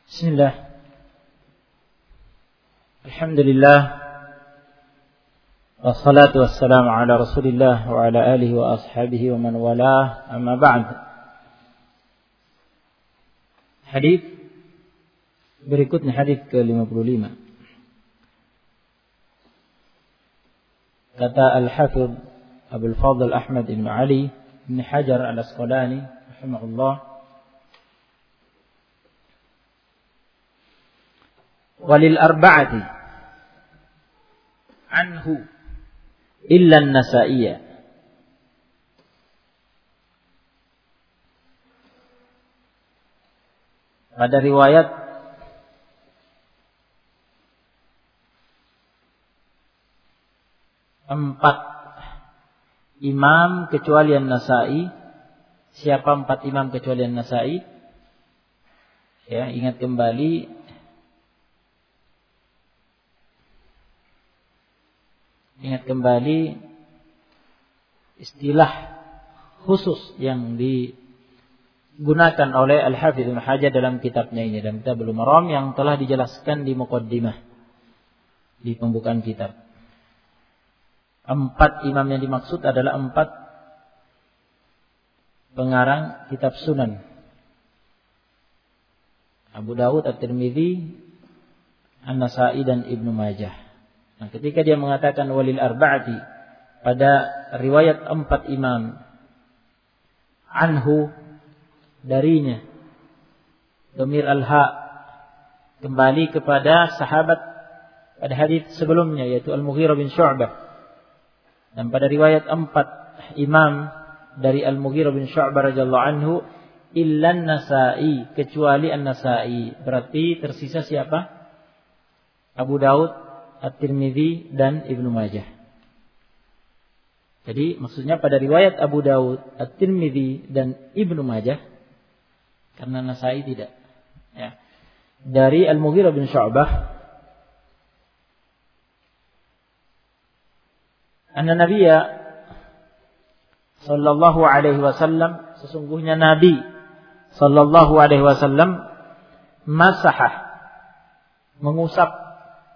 Bismillah. Alhamdulillah. Wassalatu wassalamu ala Rasulillah wa ala alihi wa ashabihi wa man walah. Amma ba'd. Hadis berikutnya, hadis ke-55. Kata Al-Hafidh Abdul Fadl Ahmad ibn Ali ibn Hajar al-Asqalani rahimahullah, walil arba'ati anhu illa an-Nasa'iyya. Pada riwayat empat imam kecuali An-Nasa'i. Siapa empat imam kecuali An-Nasa'i? Ya, ingat kembali istilah khusus yang digunakan oleh Al-Hafidh Ibnu Hajar dalam kitabnya ini, dalam Kitabul Maram, yang telah dijelaskan di muqaddimah, di pembukaan kitab. Empat imam yang dimaksud adalah empat pengarang kitab Sunan: Abu Dawud, At-Tirmidzi, An-Nasa'i dan Ibnu Majah. Nah, ketika dia mengatakan walil arba'ati, pada riwayat empat imam, anhu, darinya, dhamir al-ha kembali kepada sahabat pada hadis sebelumnya, yaitu Al-Mughirah bin Syu'bah. Dan pada riwayat empat imam dari Al-Mughirah bin Syu'bah radhiyallahu anhu, illa an-Nasa'i, kecuali An-Nasa'i. Berarti tersisa siapa? Abu Dawud, At-Tirmidzi dan Ibnu Majah. Jadi maksudnya pada riwayat Abu Dawud, At-Tirmidzi dan Ibnu Majah, karena Nasa'i tidak. Ya. Dari Al-Mughirah bin Syu'bah, anna Nabiyya sallallahu alaihi wasallam, sesungguhnya Nabi sallallahu alaihi wasallam, masahah, mengusap,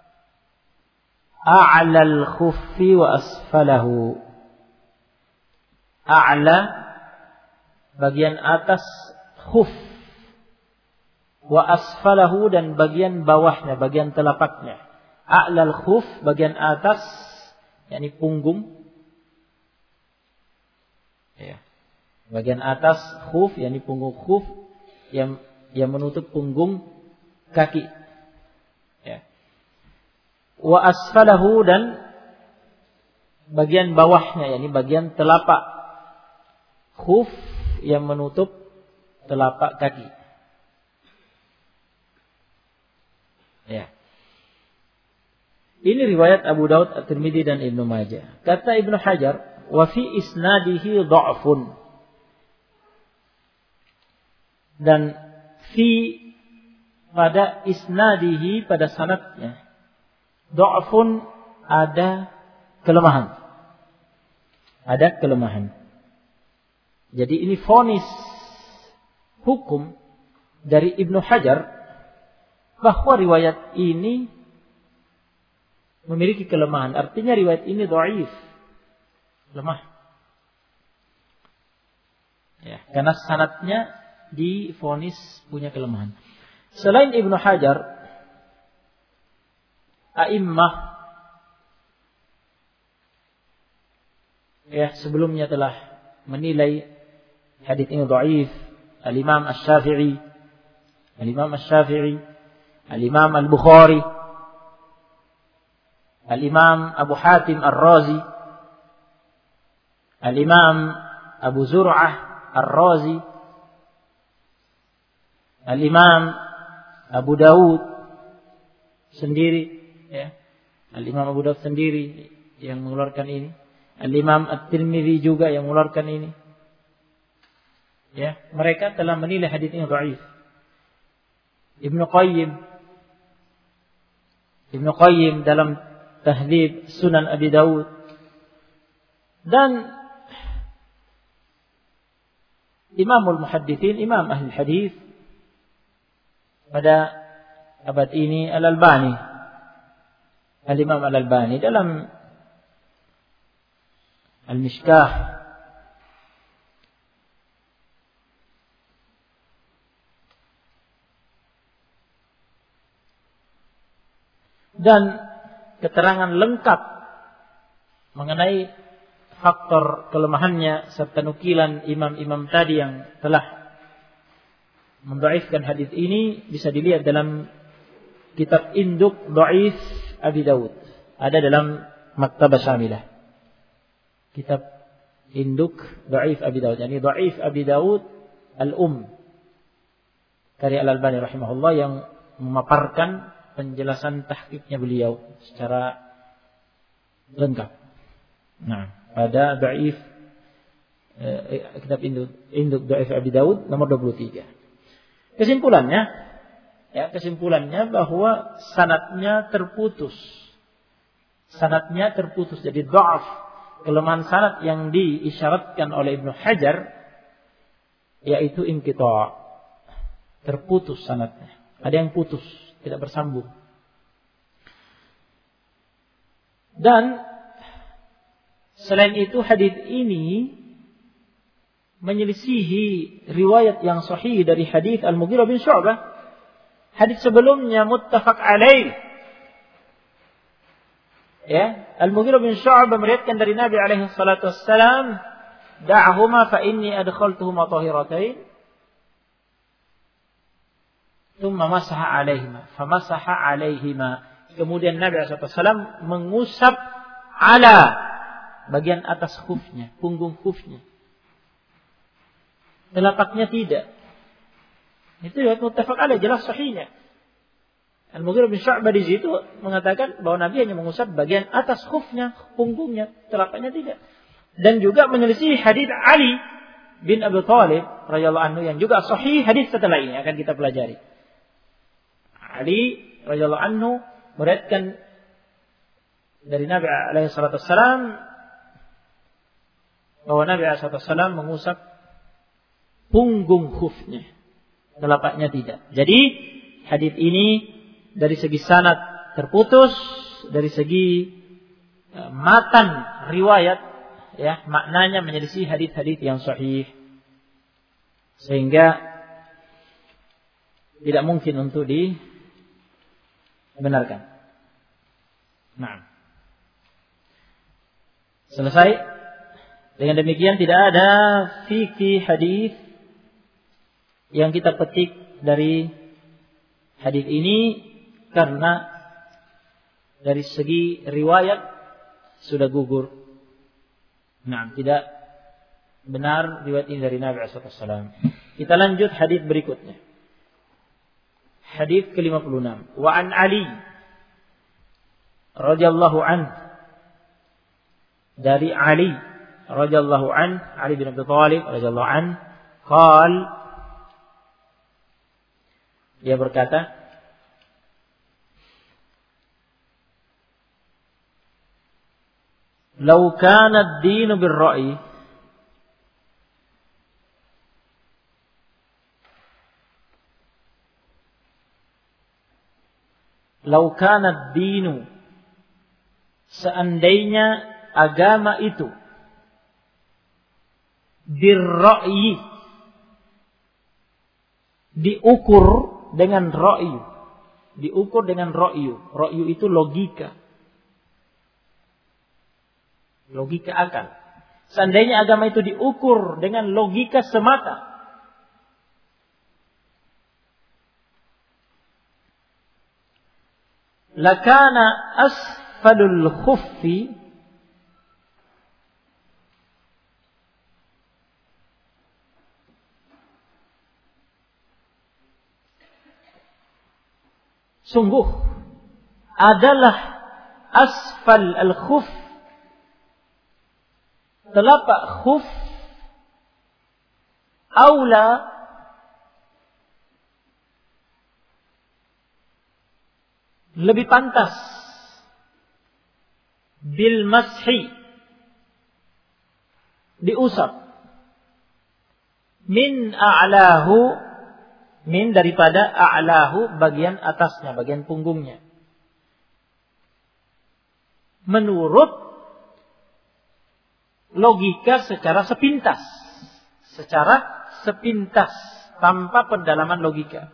a'lal khuffi wa asfalahu. A'la, bagian atas khuf, wa asfalahu, dan bagian bawahnya, bagian telapaknya. A'lal khuf, bagian atas, yakni punggung. Ya. Bagian atas khuf, yakni punggung khuf yang menutup punggung kaki. Wa asfalahu, dan bagian bawahnya, yakni bagian telapak khuf yang menutup telapak kaki. Ya. Ini riwayat Abu Dawud, At-Tirmidzi dan Ibnu Majah. Kata Ibnu Hajar, wa fi isnadihi dha'fun. Dan fi, pada isnadihi, pada sanadnya, dha'fun, ada kelemahan. Ada kelemahan. Jadi ini vonis hukum dari Ibnu Hajar bahwa riwayat ini memiliki kelemahan. Artinya riwayat ini dhaif, lemah. Ya, karena sanadnya divonis punya kelemahan. Selain Ibnu Hajar, a'immah sebelumnya telah menilai hadis ini dhaif. Al-Imam Asy-Syafi'i, Al-Imam Al-Bukhari, Al-Imam Abu Hatim Ar-Razi, Al-Imam Abu Zur'ah Ar-Razi, Al-Imam Abu Dawud sendiri, ya. Al-Imam Abu Dawud sendiri yang mengeluarkan ini. Al-Imam At-Tirmidzi juga yang mengeluarkan ini. Ya, mereka telah menilai hadis ini dhaif. Ibnu Qayyim dalam Tahdhib Sunan Abi Dawud, dan Imamul Muhadditsin, Imam Ahli Hadis, pada abad ini Al-Albani, Al-Imam Al-Albani dalam Al-Mishkah dan keterangan lengkap mengenai faktor kelemahannya serta nukilan imam-imam tadi yang telah mendhaifkan hadis ini bisa dilihat dalam kitab Induk Dhaif Abi Daud. Ada dalam Maktabah Syamilah. Kitab Induk Dhaif Abi Daud, yakni Dhaif Abi Daud karya Al-Albani rahimahullah yang memaparkan penjelasan tahqiqnya beliau secara lengkap. Nah, pada Dhaif kitab Induk Dhaif Abi Daud nomor 23. Kesimpulannya bahwa sanadnya terputus. Jadi dhaaf, kelemahan sanad yang diisyaratkan oleh Ibnu Hajar yaitu inqita'. Terputus sanadnya. Ada yang putus, tidak bersambung. Dan selain itu hadis ini menyelisihi riwayat yang sahih dari hadis Al-Mughirah bin Syu'bah. Hadis sebelumnya muttafaq alaih. Ya, Al-Mughirah bin Syu'bah meriwayatkan dari Nabi alaihi salatu wassalam, "Da'huma fa inni adkhaltuhuma tahiratain." Thumma masaha alaihima, famasaha alaihima. Kemudian Nabi alaihi salatu wassalam mengusap ala bagian atas khufnya, punggung khufnya. Telapaknya tidak. Itu ya muttafaq alaih, jelas sahihnya. Al-Mughirah bin Syu'bah di situ mengatakan bahwa Nabi hanya mengusap bagian atas khufnya, punggungnya, telapaknya tidak. Dan juga menyelisih hadis Ali bin Abi Thalib radhiyallahu anhu yang juga sahih hadis setelah ini akan kita pelajari. Ali radhiyallahu anhu meriwayatkan dari Nabi alaihi salatu wassalam bahwa Nabi alaihi salatu wassalam mengusap punggung khufnya, telapaknya tidak. Jadi hadis ini dari segi sanad terputus, dari segi matan riwayat ya, maknanya menyelisih hadis-hadis yang sahih. Sehingga tidak mungkin untuk dibenarkan. Nah. Selesai. Dengan demikian tidak ada fikih hadis yang kita petik dari hadis ini karena dari segi riwayat sudah gugur. Nah, tidak benar riwayat ini dari Nabi sallallahu alaihi wasallam. Kita lanjut hadis berikutnya. Hadis ke-56. Wa an Ali radhiyallahu anhu, dari Ali radhiyallahu anhu, Ali bin Abi Thalib radhiyallahu anhu, qala, dia berkata, "Lau kana ad-dinu bir-ra'yi, lau kana ad-dinu, seandainya agama itu bir-ra'yi, diukur dengan ra'yu, diukur dengan ra'yu. Ra'yu itu logika. Logika akal. Seandainya agama itu diukur dengan logika semata, lakana asfalul khuffi sungguh adalah asfal al-khuf, telapak khuf, aula lebih pantas, bil mashi, diusap, min a'lahu, Min daripada a'lahu, bagian atasnya, bagian punggungnya. Menurut logika secara sepintas. Secara sepintas, tanpa pendalaman logika.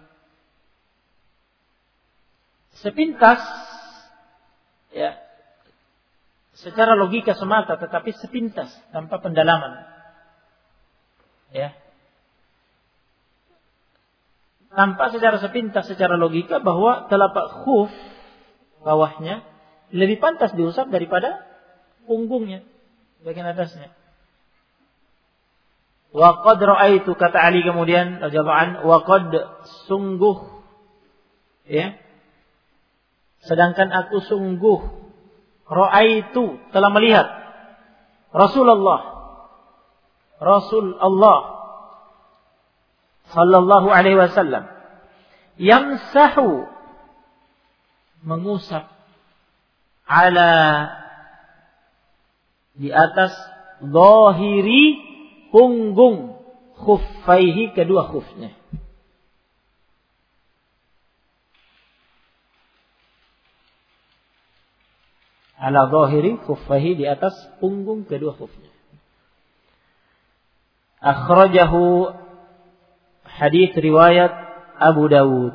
Sepintas, ya, secara logika semata, tetapi sepintas, tanpa pendalaman. Ya. Tanpa secara sepintas, secara logika, bahwa telapak khuf bawahnya lebih pantas diusap daripada punggungnya, bagian atasnya. Wa qad ra'aitu, kata Ali kemudian radhiyallahu an, wa qad, sungguh, ya, sedangkan aku sungguh, ra'aitu, telah melihat Rasul Allah sallallahu alaihi wasallam yamsahu, mengusap, ala, di atas, zahiri, punggung, khuffaihi, kedua khufnya. Ala zahiri khuffaihi, di atas punggung kedua khufnya. Akhrajahu, hadis riwayat Abu Dawud,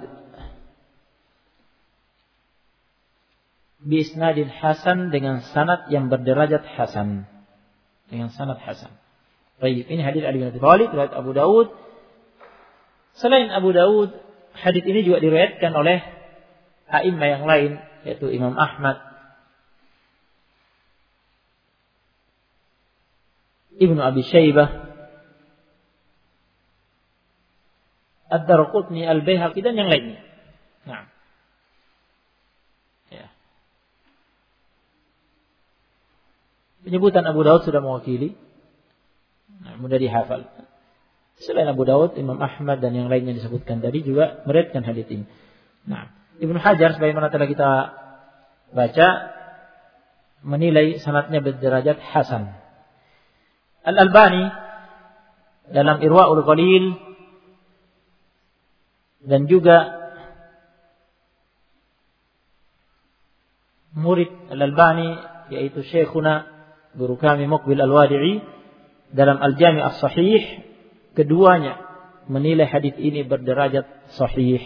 bi isnadin hasan, dengan sanad yang berderajat hasan, dengan sanad hasan. Baik, ini hadis Ali bin Abi Thalib riwayat Abu Dawud. Selain Abu Dawud, hadis ini juga diriwayatkan oleh a'immah yang lain, yaitu Imam Ahmad, Ibnu Abi Syaibah, Ad-Darqutni, Al-Baihaqi, dan yang lainnya. Nah, ya. Penyebutan Abu Dawud sudah mewakili, nah, mudah dihafal. Selain Abu Dawud, Imam Ahmad dan yang lainnya disebutkan tadi juga meriwayatkan hadits ini. Nah, Ibnu Hajar sebagaimana telah kita baca menilai sanadnya berderajat hasan. Al-Albani dalam Irwaul Ghalil dan juga murid Al-Albani, yaitu Syekhuna, guru kami Muqbil Al-Wadi'i, dalam Al-Jami' As-Sahih, keduanya menilai hadis ini berderajat sahih.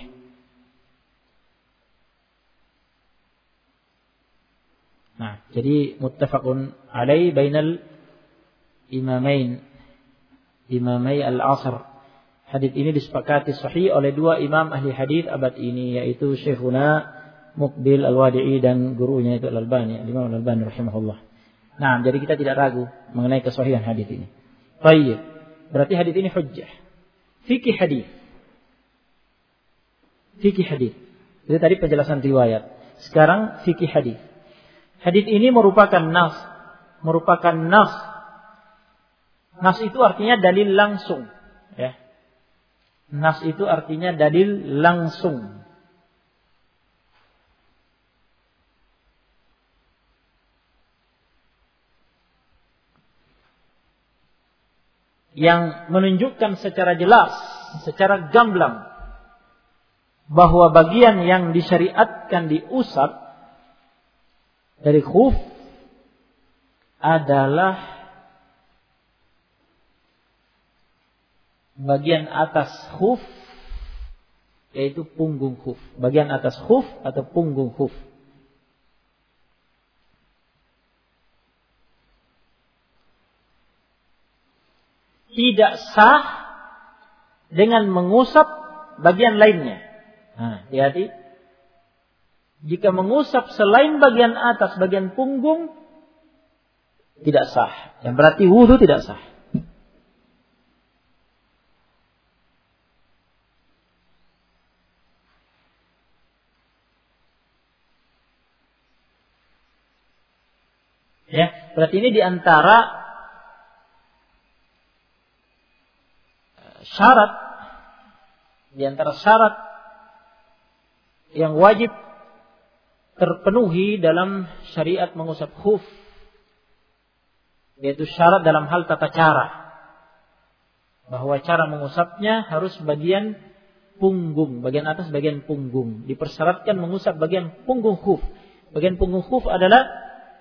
Nah, jadi muttafaqun alaihi bainal imamai al-asr. Hadis ini disepakati sahih oleh dua imam ahli hadis abad ini, yaitu Syekhuna Muqbil Al-Wadi'i dan gurunya itu Al-Albani, Imam Al-Albani rahimahullah. Nah, jadi kita tidak ragu mengenai kesahihan hadis ini. Baik, berarti hadis ini hujjah. Fikih hadis. Fikih hadis. Itu tadi penjelasan riwayat. Sekarang fikih hadis. Hadis ini merupakan nas. Nas itu artinya dalil langsung, ya. Nas itu artinya dalil langsung. Yang menunjukkan secara jelas, secara gamblang, bahwa bagian yang disyariatkan diusap dari khuf adalah bagian atas khuf, yaitu punggung khuf. Bagian atas khuf atau punggung khuf. Tidak sah dengan mengusap bagian lainnya. Nah, hati-hati. Jika mengusap selain bagian atas, bagian punggung, tidak sah. Yang berarti wudu tidak sah. Ya, berarti ini diantara syarat, yang wajib terpenuhi dalam syariat mengusap khuf, yaitu syarat dalam hal tata cara, bahwa cara mengusapnya harus bagian punggung, bagian atas bagian punggung. Dipersyaratkan mengusap bagian punggung khuf. Bagian punggung khuf adalah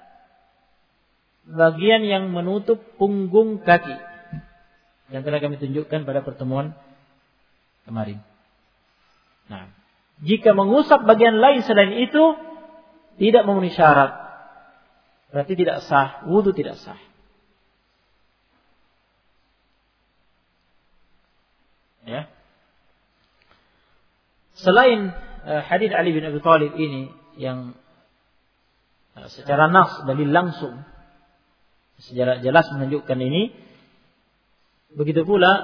bagian yang menutup punggung kaki. Yang telah kami tunjukkan pada pertemuan kemarin. Nah, jika mengusap bagian lain selain itu tidak memenuhi syarat, berarti tidak sah, wudu tidak sah. Ya. Selain hadits Ali bin Abi Thalib ini yang secara nas dalil langsung secara jelas menunjukkan ini, begitu pula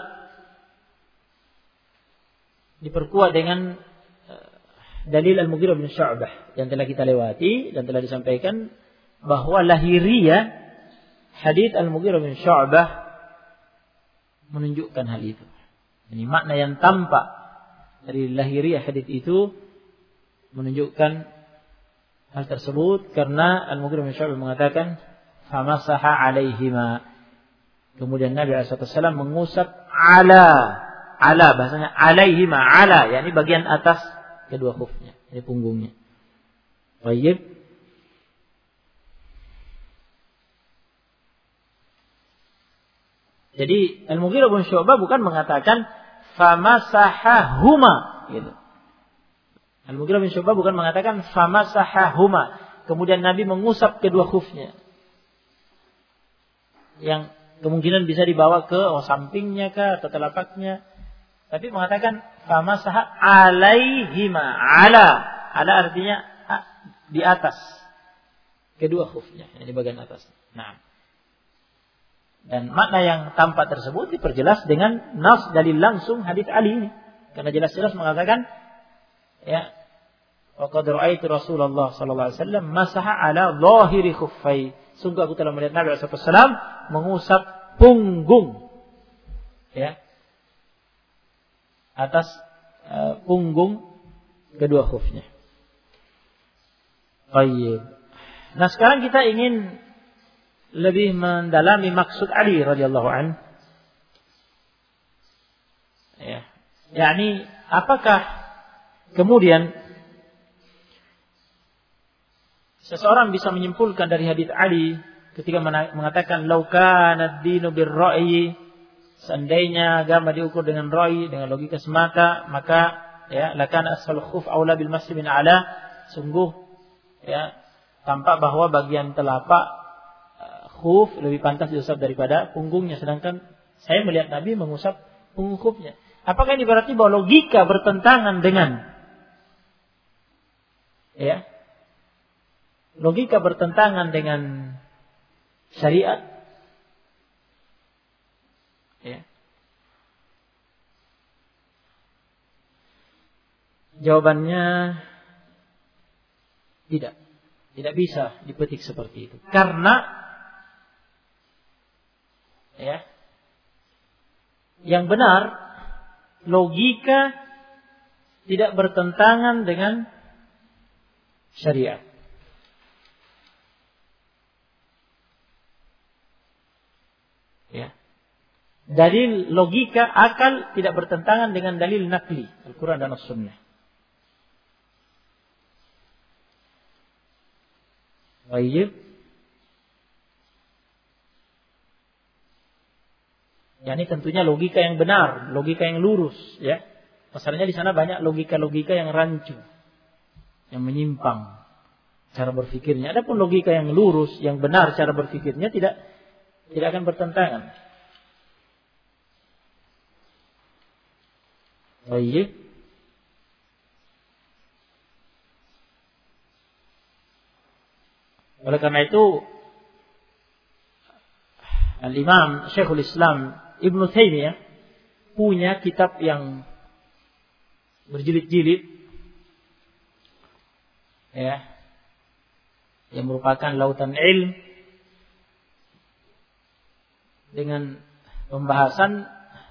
diperkuat dengan dalil Al-Mughirah bin Syu'bah yang telah kita lewati dan telah disampaikan bahwa lahiriah hadits Al-Mughirah bin Syu'bah menunjukkan hal itu. Ini makna yang tampak dari lahiriah hadits itu menunjukkan hal tersebut, karena Al-Mughirah bin Syu'bah mengatakan famasaha alaihima. Kemudian Nabi SAW mengusap ala bahasanya alaihima, ala yakni bagian atas kedua khufnya, ini punggungnya. Baik. Jadi Al-Mughirah bin Syu'bah bukan mengatakan famasahahuma gitu. Al-Mughirah bin Syu'bah bukan mengatakan famasahahuma, kemudian Nabi mengusap kedua khufnya, yang kemungkinan bisa dibawa ke sampingnya kah atau telapaknya, tapi mengatakan famasaha alaihima, ala artinya di atas kedua khufnya, di bagian atas. Nah, dan makna yang tampak tersebut diperjelas dengan nas dalil langsung hadits Ali ini, karena jelas-jelas mengatakan ya, wa qad ra'aitu Rasulullah sallallahu alaihi wasallam masaha ala zahiri khuffai. Sungguh aku telah melihat Nabi sallallahu alaihi wasallam mengusap punggung, ya, atas punggung kedua khufnya. Baik. Nah, sekarang kita ingin lebih mendalami maksud Ali radhiyallahu an. Ya. Yakni apakah kemudian seseorang bisa menyimpulkan dari hadits Ali ketika mengatakan lau kana ad-dinu bir-ra'yi, seandainya agama diukur dengan ra'yi, dengan logika semata, maka ya lakana asfal khuf aula bil masih min ala. Sungguh ya tampak bahwa bagian telapak khuf lebih pantas diusap daripada punggungnya, sedangkan saya melihat Nabi mengusap punggung khufnya. Apakah ini berarti bahwa logika bertentangan dengan ya logika bertentangan dengan syariat? Ya. Jawabannya tidak. Tidak bisa dipetik seperti itu. Karena ya, yang benar logika tidak bertentangan dengan syariat. Ya. Dalil logika akal tidak bertentangan dengan dalil nakli Al-Quran dan As-Sunnah. Baik. Yani tentunya logika yang benar, logika yang lurus, ya. Masalahnya di sana banyak logika-logika yang rancu, yang menyimpang cara berfikirnya. Adapun logika yang lurus, yang benar cara berfikirnya tidak akan bertentangan. Baik. Oleh karena itu Al-Imam Syekhul Islam Ibnu Taimiyah punya kitab yang berjilid-jilid, ya, yang merupakan lautan ilmu dengan pembahasan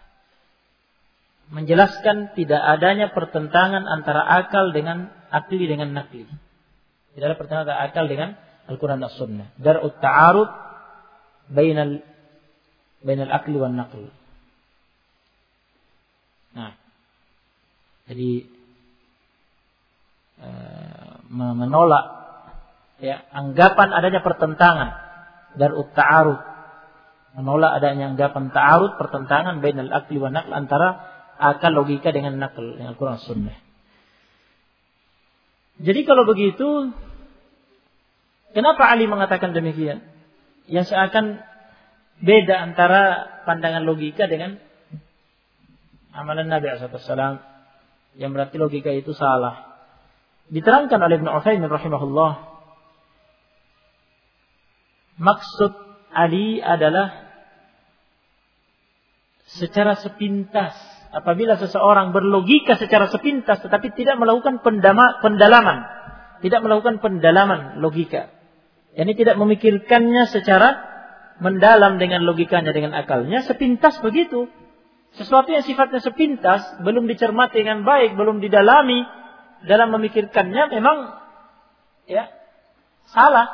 menjelaskan tidak adanya pertentangan antara akal dengan akli dengan nakli. Tidak ada pertentangan antara akal dengan Al-Quran dan As-Sunnah. Dar'ut ta'arud bainal akli wan naql. Nah, Jadi menolak anggapan adanya pertentangan darut ta'arud, menolak adanya anggapan ta'arud, pertentangan bainal aqli wa naql, antara akal logika dengan naql, dengan Al-Qur'an Sunnah. Jadi kalau begitu, kenapa Ali mengatakan demikian? Yang seakan beda antara pandangan logika dengan amalan Nabi SAW, yang berarti logika itu salah. Diterangkan oleh Ibnu Utsaimin rahimahullah, maksud Ali adalah secara sepintas. Apabila seseorang berlogika secara sepintas tetapi tidak melakukan pendalaman, tidak melakukan pendalaman logika, yakni tidak memikirkannya secara mendalam dengan logikanya, dengan akalnya, sepintas begitu. Sesuatu yang sifatnya sepintas, belum dicermati dengan baik, belum didalami dalam memikirkannya, memang salah.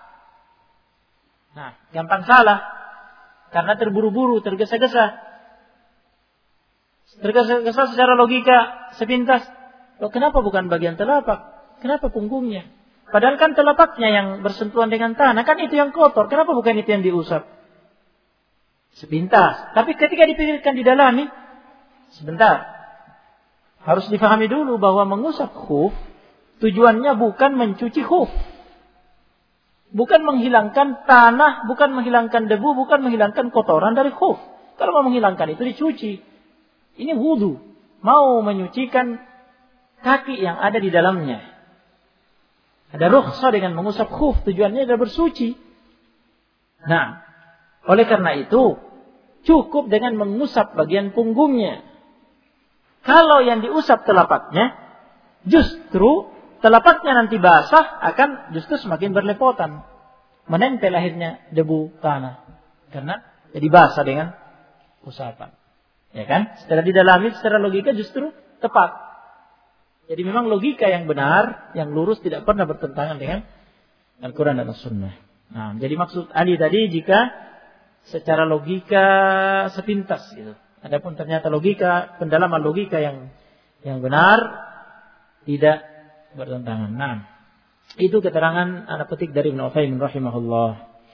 Nah, gampang salah karena terburu-buru, tergesa-gesa. Tergesa-gesa secara logika sepintas. Loh, kenapa bukan bagian telapak? Kenapa punggungnya? Padahal kan telapaknya yang bersentuhan dengan tanah, kan itu yang kotor. Kenapa bukan itu yang diusap? Sepintas. Tapi ketika dipikirkan, didalami, sebentar. Harus difahami dulu bahwa mengusap khuf tujuannya bukan mencuci khuf, bukan menghilangkan tanah, bukan menghilangkan debu, bukan menghilangkan kotoran dari khuf. Kalau mau menghilangkan itu dicuci. Ini wudu, mau menyucikan kaki yang ada di dalamnya. Ada rukhsah dengan mengusap khuf, tujuannya adalah bersuci. Nah, oleh karena itu cukup dengan mengusap bagian punggungnya. Kalau yang diusap telapaknya, justru telapaknya nanti basah akan justru semakin berlepotan, menempel akhirnya debu tanah, karena jadi basah dengan usapan. Ya kan? Setelah didalami secara logika justru tepat. Jadi memang logika yang benar, yang lurus, tidak pernah bertentangan dengan Al-Quran dan As-Sunnah. Nah, jadi maksud Ali tadi jika secara logika sepintas gitu. Adapun ternyata logika, pendalaman logika yang benar tidak bertentangan. Nah, itu keterangan anak petik dari Ibnu Utsaimin rahimahullah.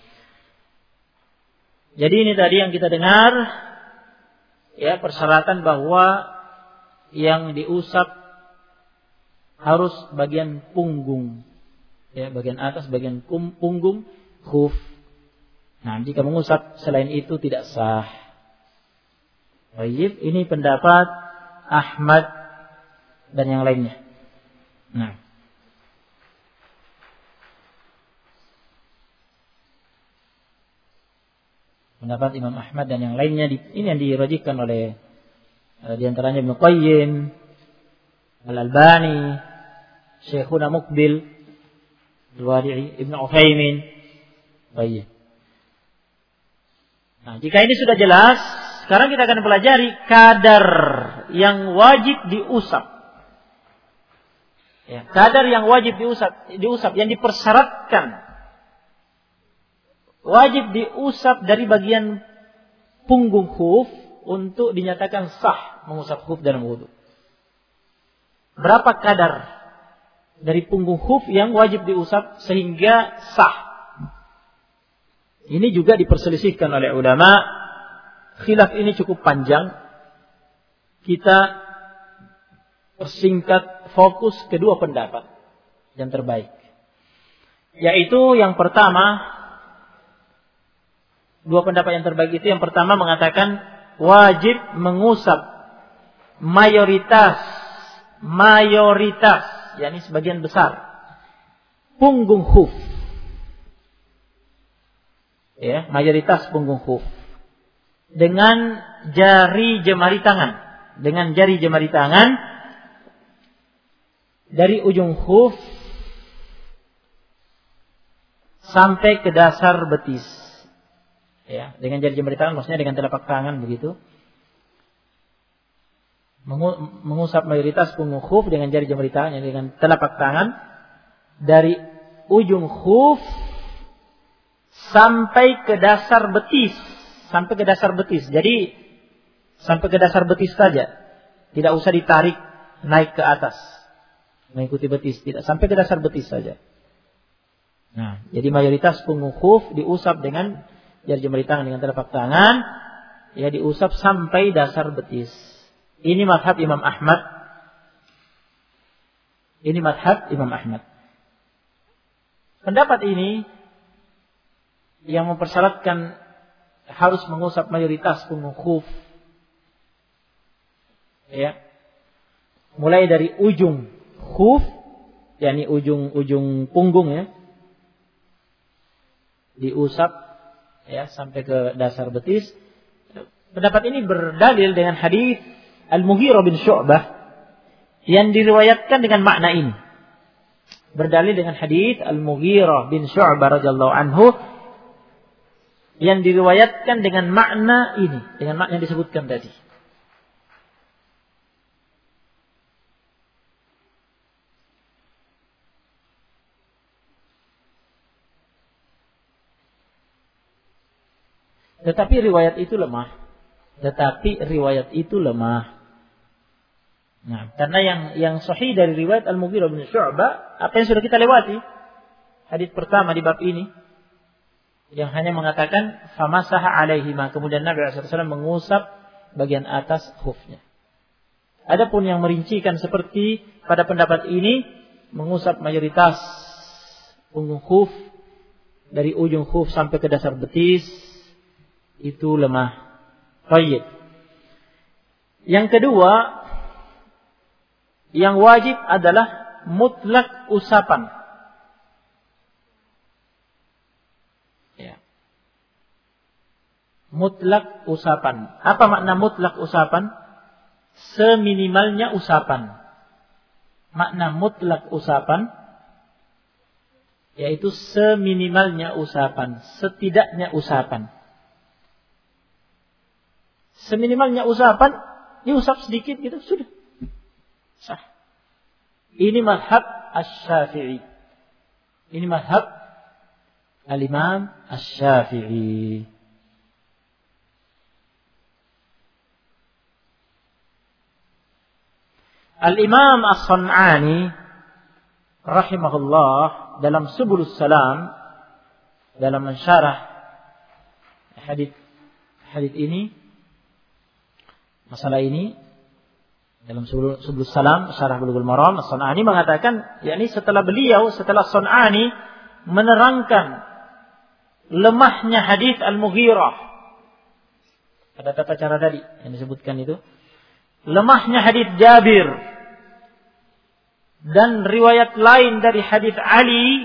Jadi ini tadi yang kita dengar, ya, persyaratan bahwa yang diusap harus bagian punggung, ya, bagian atas, bagian punggung khuf. Nah, jika mengusap selain itu tidak sah. Baik, ini pendapat Ahmad dan yang lainnya. Nah, pendapat Imam Ahmad dan yang lainnya ini yang dirajihkan oleh diantaranya Ibnu Qayyim, Al-Albani, Syekhuna Muqbil, Al-Wadi'i, Ibnu Utsaimin. Baik. Nah, jika ini sudah jelas, sekarang kita akan pelajari kadar yang wajib diusap. Ya, kadar yang wajib diusap yang dipersyaratkan wajib diusap dari bagian punggung khuf untuk dinyatakan sah mengusap khuf dalam wudu. Berapa kadar dari punggung khuf yang wajib diusap sehingga sah? Ini juga diperselisihkan oleh ulama. Khilaf ini cukup panjang. Kita persingkat, fokus kedua pendapat yang terbaik. Yaitu yang pertama, dua pendapat yang terbaik itu, yang pertama mengatakan wajib mengusap mayoritas, yakni sebagian besar punggung khuf. Ya, mayoritas punggung khuf. Dengan jari jemari tangan. Dengan jari jemari tangan dari ujung khuf sampai ke dasar betis. Ya, dengan jari jemari tangan maksudnya dengan telapak tangan begitu. Mengusap mayoritas punggung khuf dengan jari jemari tangan, dengan telapak tangan dari ujung khuf sampai ke dasar betis. Sampai ke dasar betis. Jadi sampai ke dasar betis saja. Tidak usah ditarik naik ke atas, mengikuti betis, tidak sampai ke dasar betis saja. Nah, jadi mayoritas punggung khuf diusap dengan jari jemari tangan dengan telapak tangan, ya diusap sampai dasar betis. Ini mazhab Imam Ahmad. Ini mazhab Imam Ahmad. Pendapat ini yang mempersyaratkan harus mengusap mayoritas punggung khuf, ya, mulai dari ujung khuf, yakni ujung punggung, ya, diusap, ya, sampai ke dasar betis. Pendapat ini berdalil dengan hadis Al-Mughirah bin Syu'bah yang diriwayatkan dengan makna ini. Berdalil dengan hadis Al-Mughirah bin Syu'bah radhiyallahu anhu yang diriwayatkan dengan makna ini, dengan makna yang disebutkan tadi. Tetapi riwayat itu lemah. Nah, karena yang sahih dari riwayat Al-Mughirah bin Syu'bah, apa yang sudah kita lewati, hadis pertama di bab ini, yang hanya mengatakan famasaha alaihima, kemudian Nabi SAW mengusap bagian atas khufnya. Adapun yang merincikan seperti pada pendapat ini, mengusap mayoritas punggung khuf dari ujung khuf sampai ke dasar betis, itu lemah. Baik. Yang kedua, yang wajib adalah mutlak usapan. Mutlak usapan. Apa makna mutlak usapan? Seminimalnya usapan. Makna mutlak usapan yaitu seminimalnya usapan, setidaknya usapan. Seminimalnya usapan, diusap sedikit gitu sudah sah. Ini mazhab Asy-Syafi'i. Ini mazhab Al-Imam Asy-Syafi'i. Al-Imam As-Sun'ani rahimahullah dalam Subulus Salam, dalam mensyarah hadits ini, masalah ini, dalam Subulus Salam syarah Bulughul Maram, As-Sun'ani mengatakan, yakni setelah As-Sun'ani menerangkan lemahnya hadits Al-Mughirah, ada tata cara tadi yang disebutkan itu, lemahnya hadits Jabir dan riwayat lain dari hadits Ali,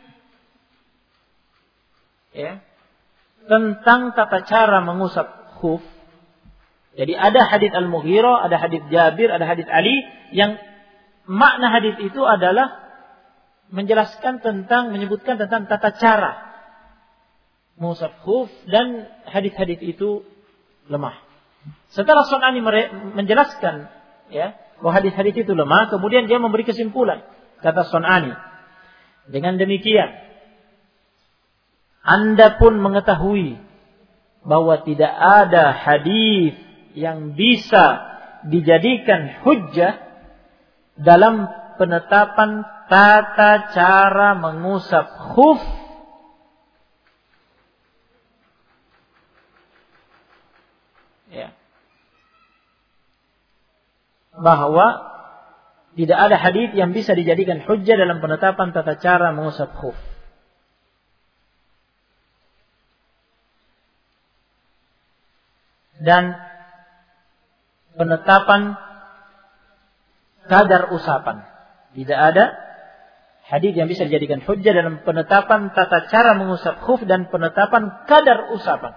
ya, tentang tata cara mengusap khuf. Jadi ada hadits Al-Mughirah, ada hadits Jabir, ada hadits Ali, yang makna hadits itu adalah menyebutkan tentang tata cara mengusap khuf, dan hadits-hadits itu lemah. Setelah Sun'ani menjelaskan, ya, bahwa hadis-hadis itu lemah, kemudian dia memberi kesimpulan. Kata Sun'ani, dengan demikian Anda pun mengetahui bahwa tidak ada hadis yang bisa dijadikan hujjah dalam penetapan tata cara mengusap khuf bahwa tidak ada hadis yang bisa dijadikan hujjah dalam penetapan tata cara mengusap khuf. Dan penetapan kadar usapan. Tidak ada hadis yang bisa dijadikan hujjah dalam penetapan tata cara mengusap khuf dan penetapan kadar usapan.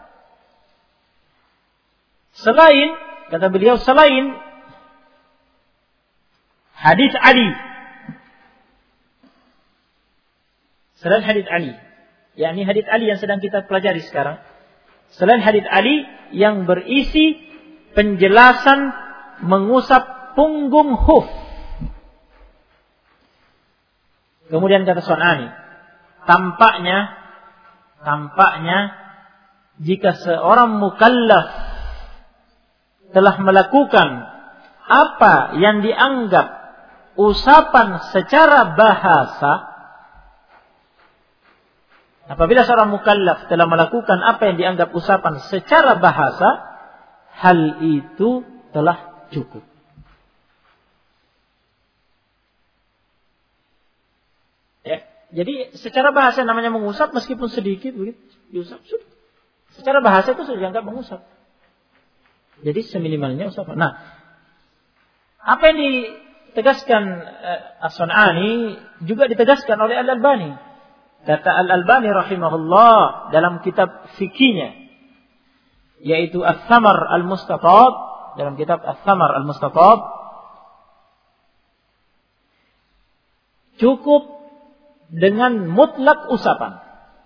Selain, kata beliau, selain hadis Ali. Selain hadis Ali, yakni hadis Ali yang sedang kita pelajari sekarang. Selain hadis Ali yang berisi penjelasan mengusap punggung khuf. Kemudian kata Sun'ani, tampaknya jika seorang mukallaf telah melakukan apa yang dianggap usapan secara bahasa, apabila seorang mukallaf telah melakukan apa yang dianggap usapan secara bahasa, hal itu telah cukup. Ya, jadi secara bahasa namanya mengusap, meskipun sedikit begitu diusap sudah. Secara bahasa itu sudah dianggap mengusap. Jadi seminimalnya usapan. Nah, apa yang ditegaskan As-Sun'ani juga ditegaskan oleh Al-Albani. Kata Al-Albani rahimahullah dalam kitab fikihnya, yaitu Ats-Tsamar Al-Mustatab, dalam kitab Ats-Tsamar Al-Mustatab, cukup dengan mutlak usapan.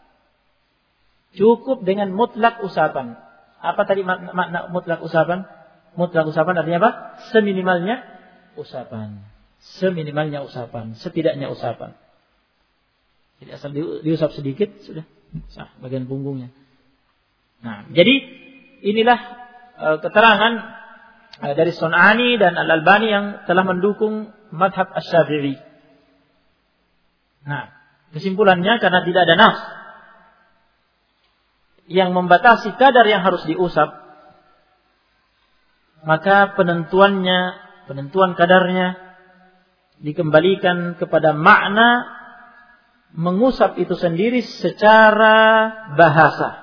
Cukup dengan mutlak usapan. Apa tadi makna mutlak usapan? Mutlak usapan artinya apa? Seminimalnya usapan. Seminimalnya usapan, setidaknya usapan. Jadi asal diusap sedikit sudah sah bagian punggungnya. Nah, jadi inilah keterangan dari Sun'ani dan Al-Albani yang telah mendukung madhab Asy-Syafi'i. Nah, kesimpulannya karena tidak ada nas yang membatasi kadar yang harus diusap, maka penentuan kadarnya dikembalikan kepada makna mengusap itu sendiri secara bahasa.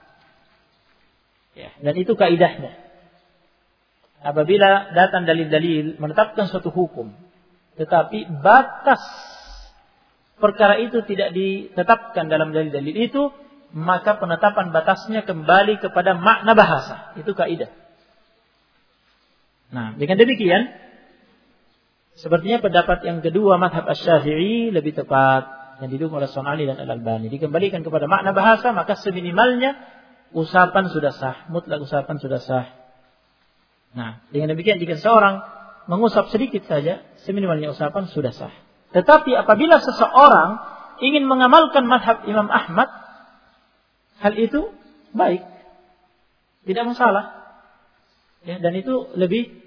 Ya, dan itu kaidahnya. Apabila datang dalil-dalil menetapkan suatu hukum, tetapi batas perkara itu tidak ditetapkan dalam dalil-dalil itu, maka penetapan batasnya kembali kepada makna bahasa. Itu kaidah. Nah, dengan demikian, sepertinya pendapat yang kedua madhab Asy-Syafi'i lebih tepat, yang didukung oleh Sun'ani dan Al-Albani. Dikembalikan kepada makna bahasa, maka seminimalnya usapan sudah sah, mutlak usapan sudah sah. Nah, dengan demikian jika seorang mengusap sedikit saja, seminimalnya usapan sudah sah. Tetapi apabila seseorang ingin mengamalkan madhab Imam Ahmad, hal itu baik, tidak masalah. Ya, dan itu lebih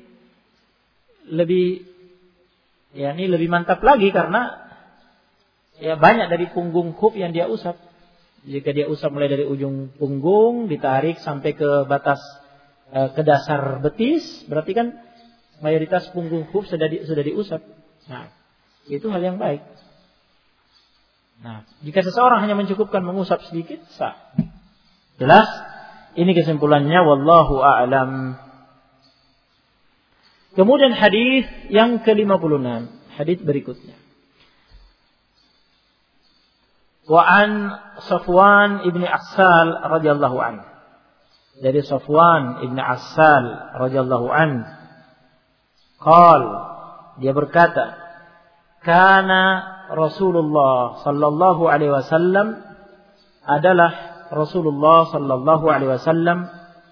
mantap lagi karena ya banyak dari punggung khuf yang dia usap. Jika dia usap mulai dari ujung punggung ditarik sampai ke batas ke dasar betis, berarti kan mayoritas punggung khuf sudah diusap. Nah, itu hal yang baik. Nah, jika seseorang hanya mencukupkan mengusap sedikit, sah. Jelas? Ini kesimpulannya, wallahu a'lam. Kemudian hadis yang ke-56, hadis berikutnya. Wa an Safwan ibn Assal radhiyallahu anhu. Dari Safwan ibn Assal radhiyallahu anhu, dia berkata, kana Rasulullah sallallahu alaihi wasallam, adalah Rasulullah sallallahu alaihi wasallam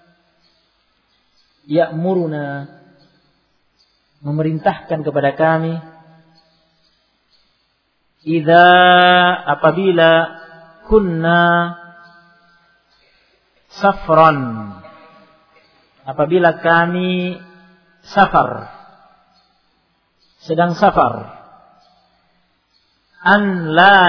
ya'muruna, memerintahkan kepada kami, apabila kunna safran, apabila kami safar, sedang safar, an la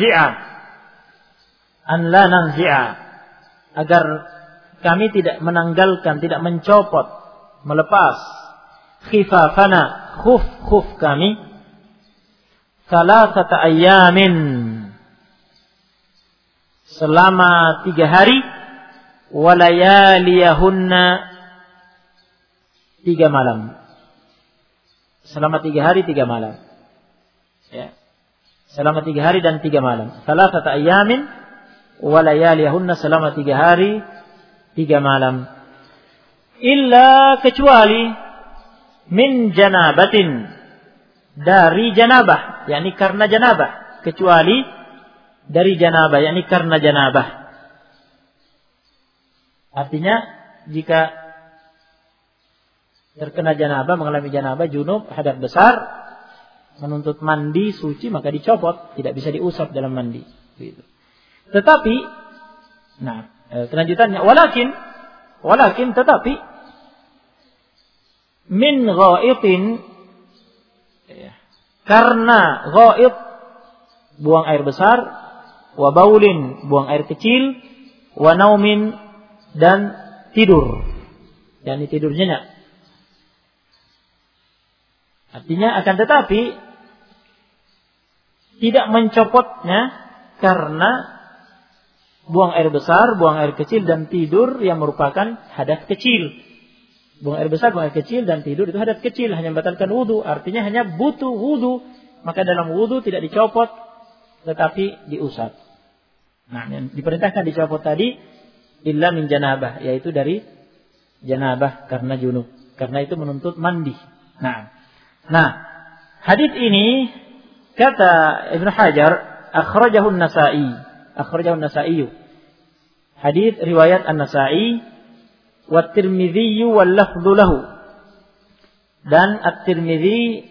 nanzi'a, agar kami tidak menanggalkan, tidak mencopot, melepas khifafana, khuf kami, salasata ayyamin, selama 3 hari, walayaliyahunna, 3 malam, selama 3 hari 3 malam, ya, selama 3 hari dan 3 malam, salasata ayyamin walayaliyahunna, selama 3 hari 3 malam, illa, kecuali, min janabatin, dari janabah, yakni karena janabah, kecuali dari janabah, yakni karena janabah. Artinya jika terkena janabah, mengalami janabah, junub, hadas besar, menuntut mandi suci, maka dicopot, tidak bisa diusap dalam mandi. Gitu. Tetapi, nah kelanjutannya, walakin tetapi min ghaitin, karena ghaid buang air besar, wa baulin buang air kecil, wa naumin dan tidur, yakni tidur nyenyak. Artinya akan tetapi tidak mencopotnya karena buang air besar, buang air kecil dan tidur yang merupakan hadas kecil. Buang air besar, buang air kecil dan tidur itu hadas kecil, hanya membatalkan wudu, artinya hanya butuh wudu. Maka dalam wudu tidak dicopot tetapi diusap. Nah, yang diperintahkan dicopot tadi illa min janabah, yaitu dari janabah karena junub. Karena itu menuntut mandi. Nah, hadis ini kata Ibnu Hajar akhrajahu an-Nasa'i. Hadis riwayat An-Nasa'i wa Tirmidzi wal lafdhu lahu. Dan At-Tirmidzi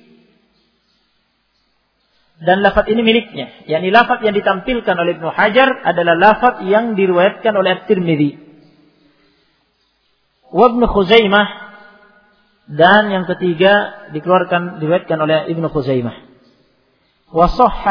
dan lafaz ini miliknya. Yakni lafaz yang ditampilkan oleh Ibnu Hajar adalah lafaz yang diriwayatkan oleh At-Tirmidzi. Wa Ibnu Khuzaimah, dan yang ketiga diriwayatkan oleh Ibnu Khuzaimah. Wa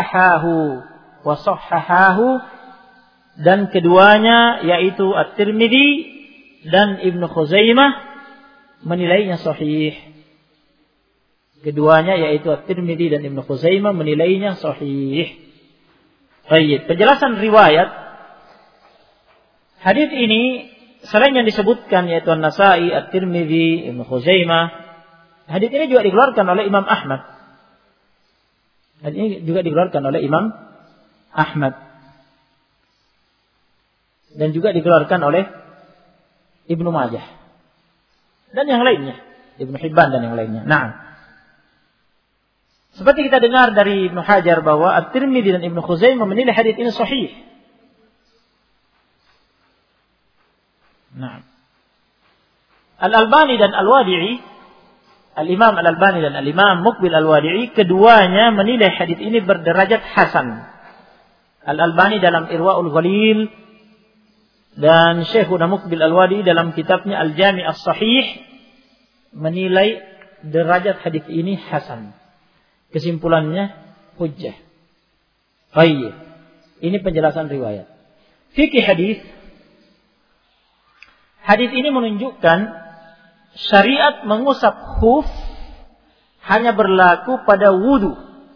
sahhahahu, dan keduanya yaitu At-Tirmidzi dan Ibnu Khuzaimah menilainya sahih. Keduanya yaitu At-Tirmidzi dan Ibnu Khuzaimah menilainya sahih. Baik, penjelasan riwayat hadis ini selain yang disebutkan yaitu An-Nasa'i, At-Tirmidzi, Ibnu Khuzaimah, hadis ini juga dikeluarkan oleh Imam Ahmad. Hadis ini juga dikeluarkan oleh Imam Ahmad. Dan juga dikeluarkan oleh Ibnu Majah. Dan yang lainnya, Ibnu Hibban dan yang lainnya. Nah, seperti kita dengar dari Ibnu Hajar bahwa At-Tirmidzi dan Ibnu Khuzaimah menilai hadis ini sahih. Nah, Al-Albani dan Al-Wadi'i, Al-Imam Al-Albani dan Al-Imam Muqbil Al-Wadi'i, keduanya menilai hadis ini berderajat hasan. Al-Albani dalam Irwaul Ghalil dan Syekhuna Muqbil Al-Wadi'i dalam kitabnya Al-Jami' As-Sahih menilai derajat hadis ini hasan. Kesimpulannya hujjah. Baik. Ini penjelasan riwayat. Fikih hadis. Hadis ini menunjukkan syariat mengusap khuf hanya berlaku pada wudu.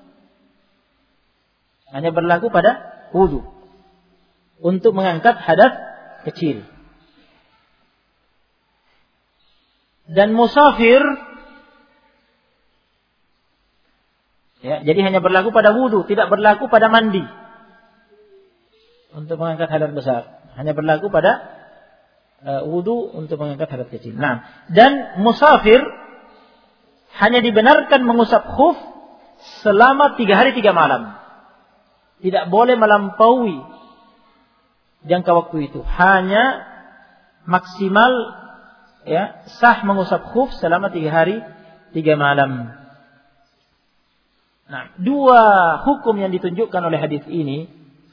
Hanya berlaku pada wudu. Untuk mengangkat hadas kecil. Dan musafir, ya, jadi hanya berlaku pada wudu, tidak berlaku pada mandi. Untuk mengangkat hadas besar, hanya berlaku pada wudu untuk mengangkat hadas kecil. Nah, dan musafir hanya dibenarkan mengusap khuf selama 3 hari 3 malam. Tidak boleh melampaui jangka waktu itu. Hanya maksimal, ya, sah mengusap khuf selama 3 hari 3 malam. Nah, 2 hukum yang ditunjukkan oleh hadis ini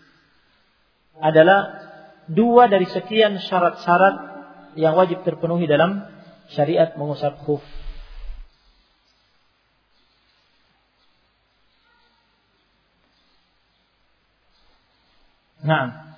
adalah 2 dari sekian syarat-syarat yang wajib terpenuhi dalam syariat mengusap khuf. Nah,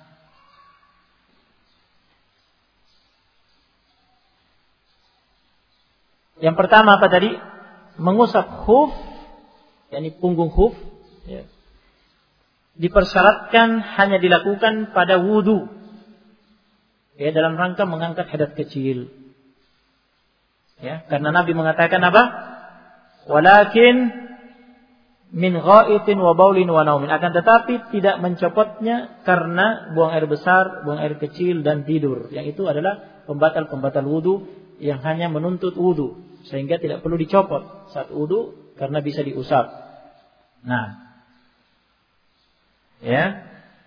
yang pertama apa tadi? Mengusap khuf, yakni punggung khuf, ya, dipersyaratkan hanya dilakukan pada wudu, ya, dalam rangka mengangkat hadas kecil. Ya, karena Nabi mengatakan apa? Walakin min ghaitin wa baulin wa naumin. Akan tetapi tidak mencopotnya karena buang air besar, buang air kecil dan tidur. Yang itu adalah pembatal-pembatal wudu yang hanya menuntut wudu, sehingga tidak perlu dicopot saat wudu karena bisa diusap. Nah, ya.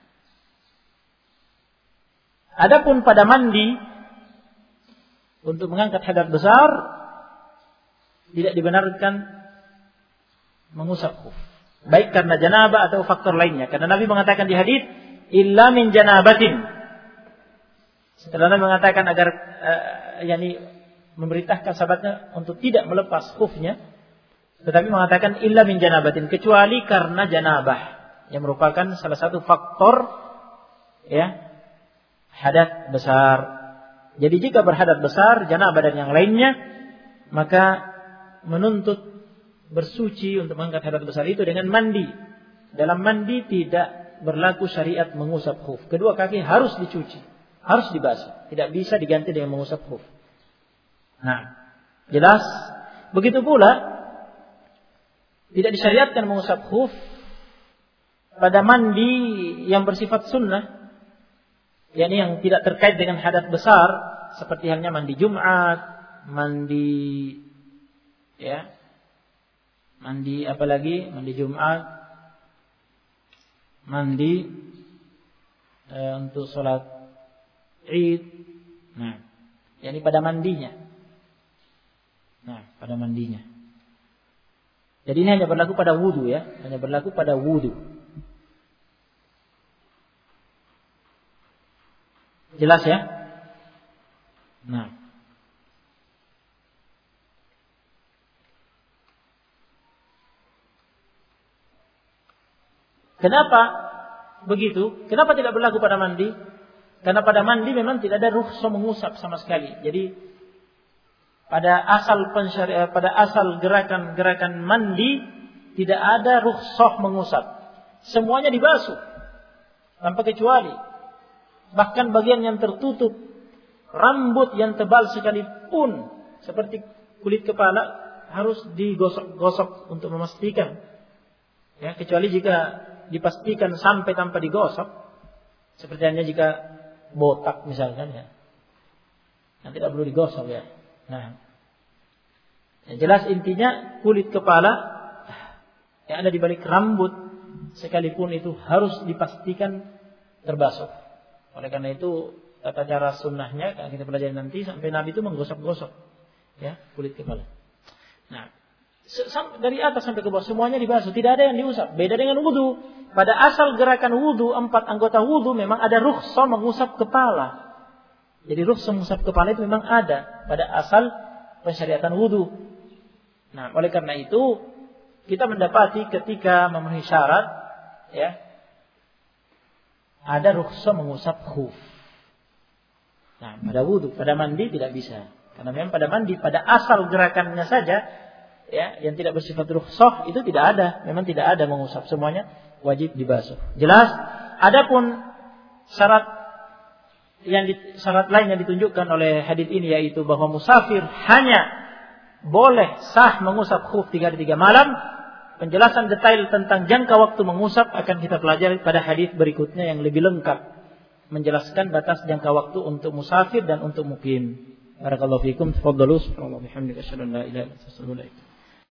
Adapun pada mandi untuk mengangkat hadas besar tidak dibenarkan mengusap khuf, baik karena janabah atau faktor lainnya. Karena Nabi mengatakan di hadis illa min janabatin. Setelah Nabi mengatakan agar yakni memerintahkan sahabatnya untuk tidak melepas khufnya, tetapi mengatakan illa min janabatin, kecuali karena janabah, yang merupakan salah satu faktor ya hadas besar. Jadi jika berhadas besar, janabah dan yang lainnya, maka menuntut bersuci untuk mengangkat hadas besar itu dengan mandi. Dalam mandi tidak berlaku syariat mengusap khuf. Kedua kaki harus dicuci, harus dibasuh, tidak bisa diganti dengan mengusap khuf. Nah, jelas. Begitu pula tidak disyariatkan mengusap khuf pada mandi yang bersifat sunnah, yakni yang tidak terkait dengan hadas besar, seperti halnya mandi Jumat, mandi apalagi mandi Jumat, mandi untuk sholat Id. Nah, yakni pada mandinya. Pada mandinya. Jadi ini hanya berlaku pada wudu ya, hanya berlaku pada wudu. Jelas ya? Nah. Kenapa begitu? Kenapa tidak berlaku pada mandi? Karena pada mandi memang tidak ada rukhsah mengusap sama sekali. Jadi pada asal gerakan mandi tidak ada rukhsah mengusap. Semuanya dibasuh tanpa kecuali. Bahkan bagian yang tertutup, rambut yang tebal sekalipun seperti kulit kepala harus digosok-gosok untuk memastikan. Ya, kecuali jika dipastikan sampai tanpa digosok, seperti halnya jika botak misalkan ya, yang tidak perlu digosok ya. Nah, yang jelas intinya kulit kepala yang ada di balik rambut sekalipun itu harus dipastikan terbasuh. Oleh karena itu tata cara sunnahnya kalau kita pelajari nanti, sampai Nabi itu menggosok-gosok ya kulit kepala. Nah, dari atas sampai ke bawah semuanya dibasuh, tidak ada yang diusap. Beda dengan wudu. Pada asal gerakan wudu, 4 anggota wudu memang ada rukhsah mengusap kepala. Jadi rukhsah mengusap kepala itu memang ada pada asal pensyariatan wudu. Nah, oleh karena itu kita mendapati ketika memenuhi syarat ya ada rukhsah mengusap khuf. Nah, pada wudu, pada mandi tidak bisa. Karena memang pada mandi pada asal gerakannya saja ya yang tidak bersifat rukhsah itu tidak ada, memang tidak ada mengusap, semuanya wajib dibasuh. Jelas. Adapun syarat lain yang ditunjukkan oleh hadis ini yaitu bahwa musafir hanya boleh sah mengusap khuf 3 hari 3 malam. Penjelasan detail tentang jangka waktu mengusap akan kita pelajari pada hadis berikutnya yang lebih lengkap, menjelaskan batas jangka waktu untuk musafir dan untuk mukim. Barakallahu fikum. Tafadhalu. Subhanallah bihamdika asyhadu an la ilaha illa anta astaghfiruka wa atubu ilaik.